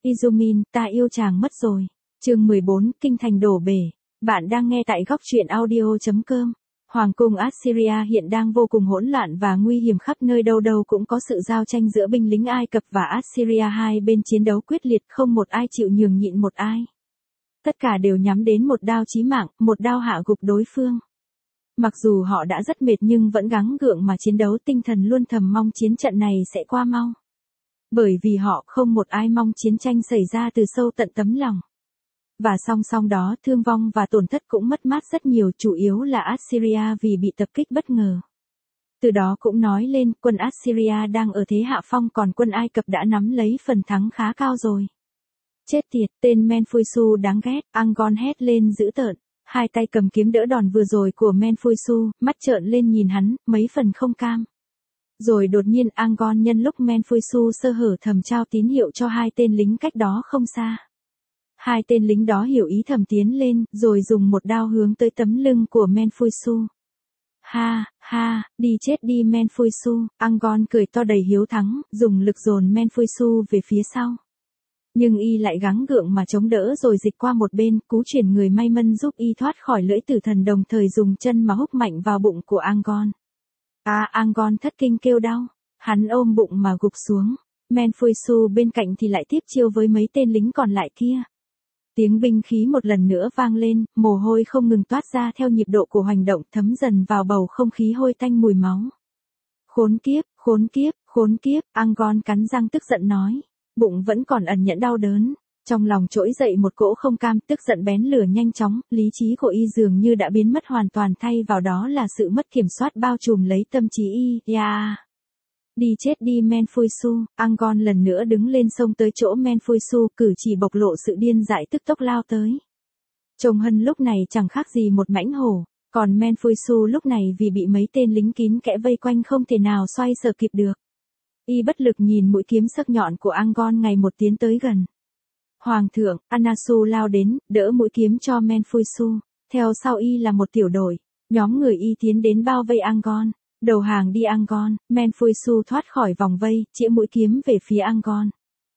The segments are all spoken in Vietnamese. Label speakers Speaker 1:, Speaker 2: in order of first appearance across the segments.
Speaker 1: Izumin, ta yêu chàng mất rồi. Chương 14, Kinh thành đổ bể. Bạn đang nghe tại góc truyện audio.com. Hoàng cung Assyria hiện đang vô cùng hỗn loạn và nguy hiểm, khắp nơi đâu đâu cũng có sự giao tranh giữa binh lính Ai Cập và Assyria, hai bên chiến đấu quyết liệt, không một ai chịu nhường nhịn một ai. Tất cả đều nhắm đến một đao chí mạng, một đao hạ gục đối phương. Mặc dù họ đã rất mệt nhưng vẫn gắng gượng mà chiến đấu, tinh thần luôn thầm mong chiến trận này sẽ qua mau. Bởi vì họ không một ai mong chiến tranh xảy ra từ sâu tận tấm lòng. Và song song đó, thương vong và tổn thất cũng mất mát rất nhiều, chủ yếu là Assyria vì bị tập kích bất ngờ. Từ đó cũng nói lên quân Assyria đang ở thế hạ phong, còn quân Ai Cập đã nắm lấy phần thắng khá cao rồi. Chết tiệt, tên Menfuisu đáng ghét, Angon hét lên dữ tợn, hai tay cầm kiếm đỡ đòn vừa rồi của Menfuisu, mắt trợn lên nhìn hắn, mấy phần không cam. Rồi đột nhiên Angon nhân lúc Menfuisu sơ hở thầm trao tín hiệu cho hai tên lính cách đó không xa. Hai tên lính đó hiểu ý thầm tiến lên, rồi dùng một đao hướng tới tấm lưng của Menfuisu. Ha, ha, đi chết đi Menfuisu, Angon cười to đầy hiếu thắng, dùng lực dồn Menfuisu về phía sau. Nhưng y lại gắng gượng mà chống đỡ rồi dịch qua một bên, cú chuyển người may mắn giúp y thoát khỏi lưỡi tử thần, đồng thời dùng chân mà húc mạnh vào bụng của Angon. Angon thất kinh kêu đau, hắn ôm bụng mà gục xuống. Menfuisu bên cạnh thì lại tiếp chiêu với mấy tên lính còn lại kia. Tiếng binh khí một lần nữa vang lên, mồ hôi không ngừng toát ra theo nhịp độ của hành động, thấm dần vào bầu không khí hôi tanh mùi máu. Khốn kiếp, khốn kiếp, khốn kiếp, Angon cắn răng tức giận nói. Bụng vẫn còn ẩn nhẫn đau đớn, trong lòng trỗi dậy một cỗ không cam, tức giận bén lửa nhanh chóng, lý trí của y dường như đã biến mất hoàn toàn, thay vào đó là sự mất kiểm soát bao trùm lấy tâm trí y. Đi chết đi Menfuisu, Angon lần nữa đứng lên xông tới chỗ Menfuisu, cử chỉ bộc lộ sự điên dại, tức tốc lao tới. Trông Hân lúc này chẳng khác gì một mãnh hổ, còn Menfuisu lúc này vì bị mấy tên lính kín kẽ vây quanh không thể nào xoay sở kịp được. Y bất lực nhìn mũi kiếm sắc nhọn của Angon ngày một tiến tới gần. Hoàng thượng, Anasu lao đến, đỡ mũi kiếm cho Menfuisu, theo sau y là một tiểu đội, nhóm người y tiến đến bao vây Angon. Đầu hàng đi Angon, Menfuisu thoát khỏi vòng vây, chĩa mũi kiếm về phía Angon.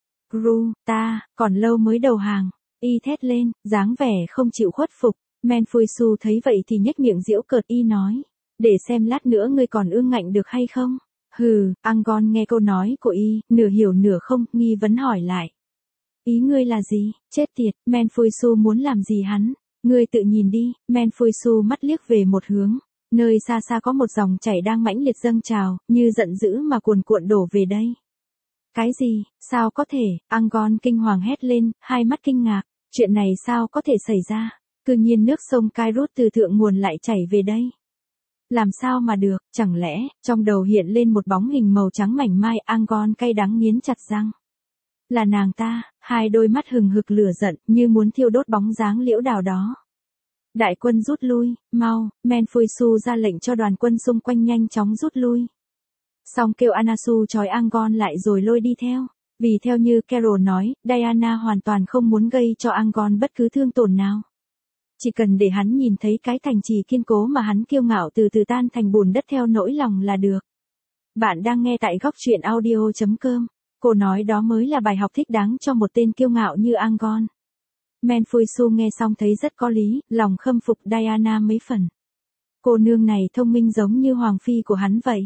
Speaker 1: Gru, ta, còn lâu mới đầu hàng, y thét lên, dáng vẻ không chịu khuất phục. Menfuisu thấy vậy thì nhếch miệng giễu cợt, y nói, để xem lát nữa ngươi còn ương ngạnh được hay không. Hừ, Angon nghe câu nói của y, nửa hiểu nửa không, nghi vấn hỏi lại. Ý ngươi là gì? Chết tiệt, Menfuisu muốn làm gì hắn? Ngươi tự nhìn đi. Menfuisu mắt liếc về một hướng. Nơi xa xa có một dòng chảy đang mãnh liệt dâng trào, như giận dữ mà cuồn cuộn đổ về đây. Cái gì? Sao có thể? Angon kinh hoàng hét lên, hai mắt kinh ngạc. Chuyện này sao có thể xảy ra? Cư nhiên nước sông Kairos từ thượng nguồn lại chảy về đây. Làm sao mà được? Chẳng lẽ, trong đầu hiện lên một bóng hình màu trắng mảnh mai, Angon cay đắng nghiến chặt răng. Là nàng ta, hai đôi mắt hừng hực lửa giận, như muốn thiêu đốt bóng dáng liễu đào đó. Đại quân rút lui, mau, Menfuisu ra lệnh cho đoàn quân xung quanh nhanh chóng rút lui. Xong kêu Anasu trói Angon lại rồi lôi đi theo. Vì theo như Carol nói, Diana hoàn toàn không muốn gây cho Angon bất cứ thương tổn nào. Chỉ cần để hắn nhìn thấy cái thành trì kiên cố mà hắn kiêu ngạo từ từ tan thành bùn đất theo nỗi lòng là được. Bạn đang nghe tại góc truyện audio.com. Cô nói đó mới là bài học thích đáng cho một tên kiêu ngạo như Angon. Menfuisu nghe xong thấy rất có lý, lòng khâm phục Diana mấy phần. Cô nương này thông minh giống như hoàng phi của hắn vậy.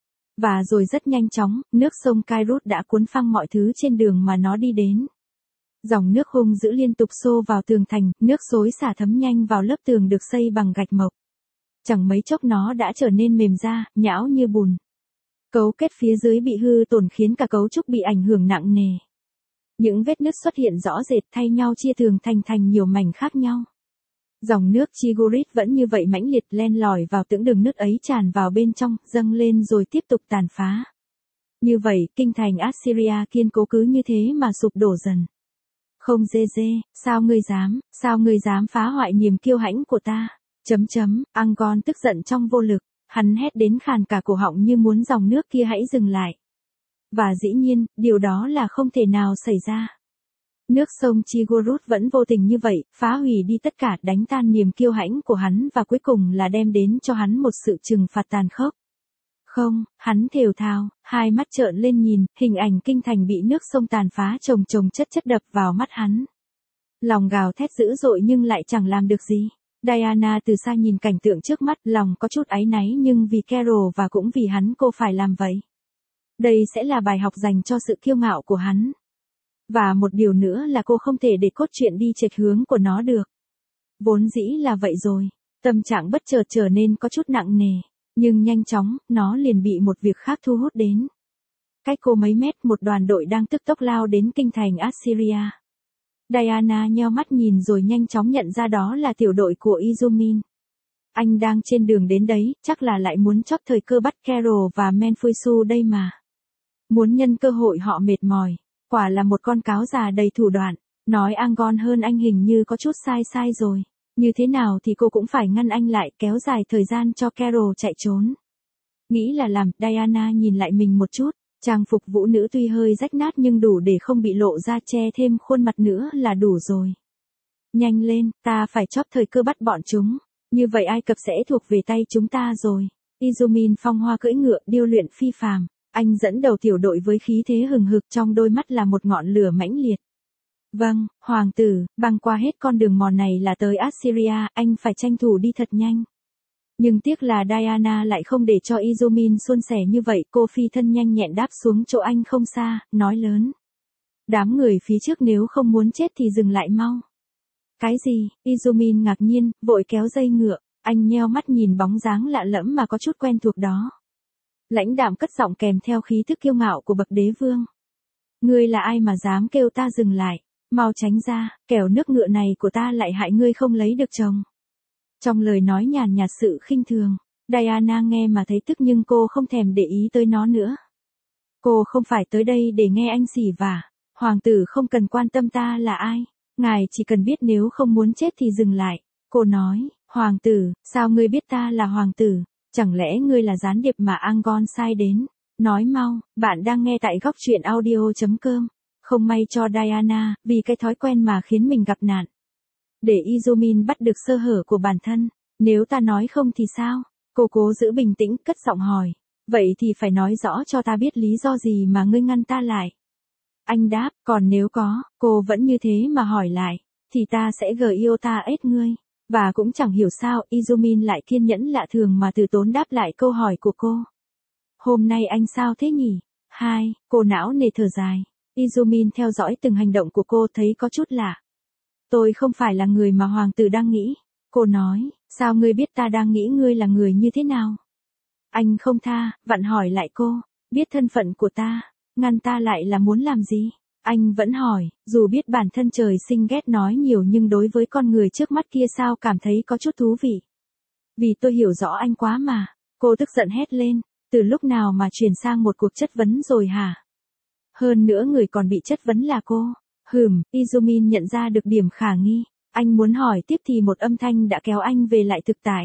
Speaker 1: Và rồi rất nhanh chóng, nước sông Kairos đã cuốn phăng mọi thứ trên đường mà nó đi đến. Dòng nước hung dữ liên tục xô vào tường thành, nước xối xả thấm nhanh vào lớp tường được xây bằng gạch mộc. Chẳng mấy chốc nó đã trở nên mềm ra, nhão như bùn. Cấu kết phía dưới bị hư tổn khiến cả cấu trúc bị ảnh hưởng nặng nề. Những vết nứt xuất hiện rõ rệt, thay nhau chia tường thành nhiều mảnh khác nhau. Dòng nước Tigris vẫn như vậy mãnh liệt, len lỏi vào những đường nứt ấy, tràn vào bên trong, dâng lên rồi tiếp tục tàn phá. Như vậy, kinh thành Assyria kiên cố cứ như thế mà sụp đổ dần. Không dê, sao ngươi dám phá hoại niềm kiêu hãnh của ta? Angon tức giận trong vô lực, hắn hét đến khàn cả cổ họng như muốn dòng nước kia hãy dừng lại. Và dĩ nhiên, điều đó là không thể nào xảy ra. Nước sông Tigris vẫn vô tình như vậy, phá hủy đi tất cả, đánh tan niềm kiêu hãnh của hắn và cuối cùng là đem đến cho hắn một sự trừng phạt tàn khốc. Không, hắn thều thào, hai mắt trợn lên nhìn, hình ảnh kinh thành bị nước sông tàn phá chồng chồng chất chất đập vào mắt hắn. Lòng gào thét dữ dội nhưng lại chẳng làm được gì. Diana từ xa nhìn cảnh tượng trước mắt, lòng có chút áy náy nhưng vì Carol và cũng vì hắn cô phải làm vậy. Đây sẽ là bài học dành cho sự kiêu ngạo của hắn. Và một điều nữa là cô không thể để cốt truyện đi chệch hướng của nó được. Vốn dĩ là vậy rồi, tâm trạng bất chợt trở nên có chút nặng nề, nhưng nhanh chóng, nó liền bị một việc khác thu hút đến. Cách cô mấy mét một đoàn đội đang tức tốc lao đến kinh thành Assyria. Diana nheo mắt nhìn rồi nhanh chóng nhận ra đó là tiểu đội của Izumin. Anh đang trên đường đến đấy, chắc là lại muốn chót thời cơ bắt Carol và Menfuisu đây mà. Muốn nhân cơ hội họ mệt mỏi, quả là một con cáo già đầy thủ đoạn, nói Angon hơn anh hình như có chút sai rồi. Như thế nào thì cô cũng phải ngăn anh lại, kéo dài thời gian cho Carol chạy trốn. Nghĩ là làm, Diana nhìn lại mình một chút, trang phục vũ nữ tuy hơi rách nát nhưng đủ để không bị lộ ra, che thêm khuôn mặt nữa là đủ rồi. Nhanh lên, ta phải chóp thời cơ bắt bọn chúng, như vậy Ai Cập sẽ thuộc về tay chúng ta rồi. Izumin phong hoa cưỡi ngựa, điêu luyện phi phàm, anh dẫn đầu tiểu đội với khí thế hừng hực, trong đôi mắt là một ngọn lửa mãnh liệt. Vâng, hoàng tử, băng qua hết con đường mòn này là tới Assyria, anh phải tranh thủ đi thật nhanh. Nhưng tiếc là Diana lại không để cho Izumin suôn sẻ như vậy, cô phi thân nhanh nhẹn đáp xuống chỗ anh không xa, nói lớn. Đám người phía trước nếu không muốn chết thì dừng lại mau. Cái gì? Izumin ngạc nhiên, vội kéo dây ngựa, anh nheo mắt nhìn bóng dáng lạ lẫm mà có chút quen thuộc đó. Lãnh đạm cất giọng kèm theo khí thức kiêu ngạo của bậc đế vương. Ngươi là ai mà dám kêu ta dừng lại? Mau tránh ra, kẻo nước ngựa này của ta lại hại ngươi không lấy được chồng. Trong lời nói nhàn nhạt sự khinh thường, Diana nghe mà thấy tức nhưng cô không thèm để ý tới nó nữa. Cô không phải tới đây để nghe anh xỉ vả, hoàng tử không cần quan tâm ta là ai, ngài chỉ cần biết nếu không muốn chết thì dừng lại. Cô nói, hoàng tử, sao ngươi biết ta là hoàng tử, chẳng lẽ ngươi là gián điệp mà Angon sai đến, nói mau, bạn đang nghe tại góc truyện audio.com. Không may cho Diana, vì cái thói quen mà khiến mình gặp nạn. Để Izumin bắt được sơ hở của bản thân, nếu ta nói không thì sao? Cô cố giữ bình tĩnh, cất giọng hỏi. Vậy thì phải nói rõ cho ta biết lý do gì mà ngươi ngăn ta lại. Anh đáp, còn nếu có, cô vẫn như thế mà hỏi lại, thì ta sẽ yêu ta ết ngươi. Và cũng chẳng hiểu sao, Izumin lại kiên nhẫn lạ thường mà từ tốn đáp lại câu hỏi của cô. Hôm nay anh sao thế nhỉ? Cô não nề thở dài. Izumin theo dõi từng hành động của cô thấy có chút lạ. Tôi không phải là người mà hoàng tử đang nghĩ. Cô nói, sao ngươi biết ta đang nghĩ ngươi là người như thế nào? Anh không tha, vặn hỏi lại cô, biết thân phận của ta, ngăn ta lại là muốn làm gì? Anh vẫn hỏi, dù biết bản thân trời sinh ghét nói nhiều nhưng đối với con người trước mắt kia sao cảm thấy có chút thú vị. Vì tôi hiểu rõ anh quá mà. Cô tức giận hét lên, từ lúc nào mà chuyển sang một cuộc chất vấn rồi hả? Hơn nữa người còn bị chất vấn là cô. Izumin nhận ra được điểm khả nghi. Anh muốn hỏi tiếp thì một âm thanh đã kéo anh về lại thực tại.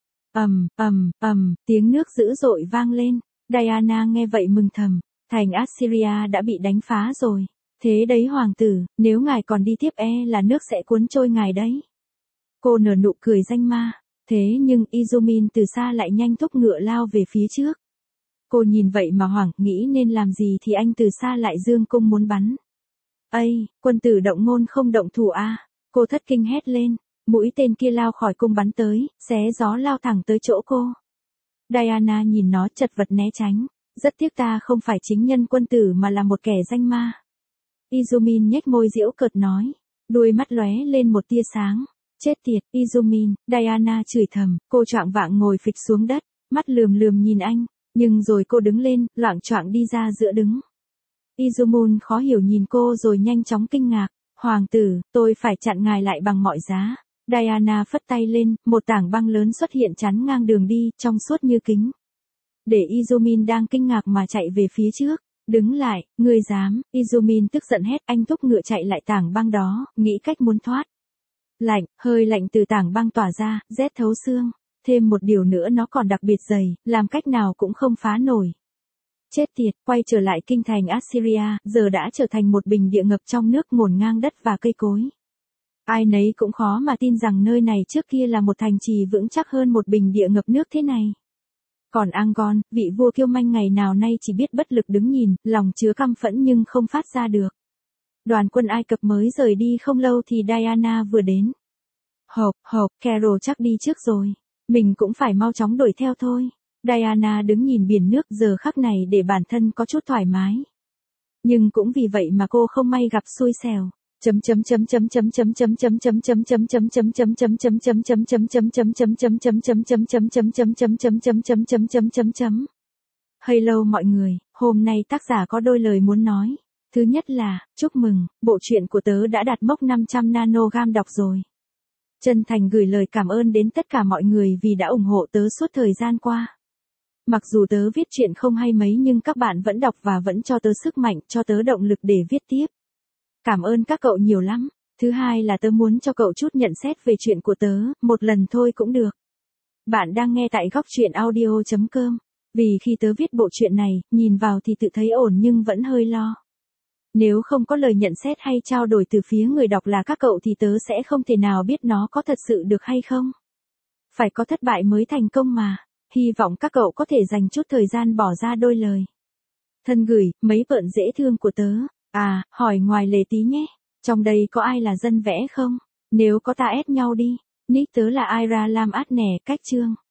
Speaker 1: Tiếng nước dữ dội vang lên. Diana nghe vậy mừng thầm. Thành Assyria đã bị đánh phá rồi. Thế đấy hoàng tử, nếu ngài còn đi tiếp là nước sẽ cuốn trôi ngài đấy. Cô nở nụ cười danh ma. Thế nhưng Izumin từ xa lại nhanh thúc ngựa lao về phía trước. Cô nhìn vậy mà hoảng, nghĩ nên làm gì thì anh từ xa lại giương cung muốn bắn. Quân tử động ngôn không động thủ a. Cô thất kinh hét lên, mũi tên kia lao khỏi cung bắn tới, xé gió lao thẳng tới chỗ cô. Diana nhìn nó chật vật né tránh, rất tiếc ta không phải chính nhân quân tử mà là một kẻ danh ma. Izumin nhếch môi giễu cợt nói, đuôi mắt lóe lên một tia sáng. Chết tiệt, Izumin, Diana chửi thầm, cô choạng vạng ngồi phịch xuống đất, mắt lườm nhìn anh, nhưng rồi cô đứng lên, loạng choạng đi ra giữa đứng. Izumin khó hiểu nhìn cô rồi nhanh chóng kinh ngạc, hoàng tử, tôi phải chặn ngài lại bằng mọi giá. Diana phất tay lên, một tảng băng lớn xuất hiện chắn ngang đường đi, trong suốt như kính. Để Izumin đang kinh ngạc mà chạy về phía trước. Đứng lại, ngươi dám, Izumin tức giận hét, anh thúc ngựa chạy lại tảng băng đó, nghĩ cách muốn thoát. Lạnh, hơi lạnh từ tảng băng tỏa ra, rét thấu xương. Thêm một điều nữa nó còn đặc biệt dày, làm cách nào cũng không phá nổi. Chết tiệt, quay trở lại kinh thành Assyria, giờ đã trở thành một bình địa ngập trong nước ngổn ngang đất và cây cối. Ai nấy cũng khó mà tin rằng nơi này trước kia là một thành trì vững chắc hơn một bình địa ngập nước thế này. Còn Angon, vị vua kiêu manh ngày nào nay chỉ biết bất lực đứng nhìn, lòng chứa căm phẫn nhưng không phát ra được. Đoàn quân Ai Cập mới rời đi không lâu thì Diana vừa đến. Hộp, Carol chắc đi trước rồi. Mình cũng phải mau chóng đuổi theo thôi. Diana đứng nhìn biển nước giờ khắc này để bản thân có chút thoải mái. Nhưng cũng vì vậy mà cô không may gặp xui xẻo. Hello mọi người, hôm nay tác giả có đôi lời muốn nói. Thứ nhất là, chúc mừng, bộ truyện của tớ đã đạt mốc 500 nanogam đọc rồi. Chân thành gửi lời cảm ơn đến tất cả mọi người vì đã ủng hộ tớ suốt thời gian qua. Mặc dù tớ viết truyện không hay mấy nhưng các bạn vẫn đọc và vẫn cho tớ sức mạnh, cho tớ động lực để viết tiếp. Cảm ơn các cậu nhiều lắm. Thứ hai là tớ muốn cho cậu chút nhận xét về chuyện của tớ, một lần thôi cũng được. Bạn đang nghe tại góc truyện audio.com. Vì khi tớ viết bộ truyện này, nhìn vào thì tự thấy ổn nhưng vẫn hơi lo. Nếu không có lời nhận xét hay trao đổi từ phía người đọc là các cậu thì tớ sẽ không thể nào biết nó có thật sự được hay không. Phải có thất bại mới thành công mà. Hy vọng các cậu có thể dành chút thời gian bỏ ra đôi lời. Thân gửi, mấy vợn dễ thương của tớ. À, hỏi ngoài lề tí nhé. Trong đây có ai là dân vẽ không? Nếu có ta ép nhau đi. Nick tớ là Ira Lam át nè, cách chương.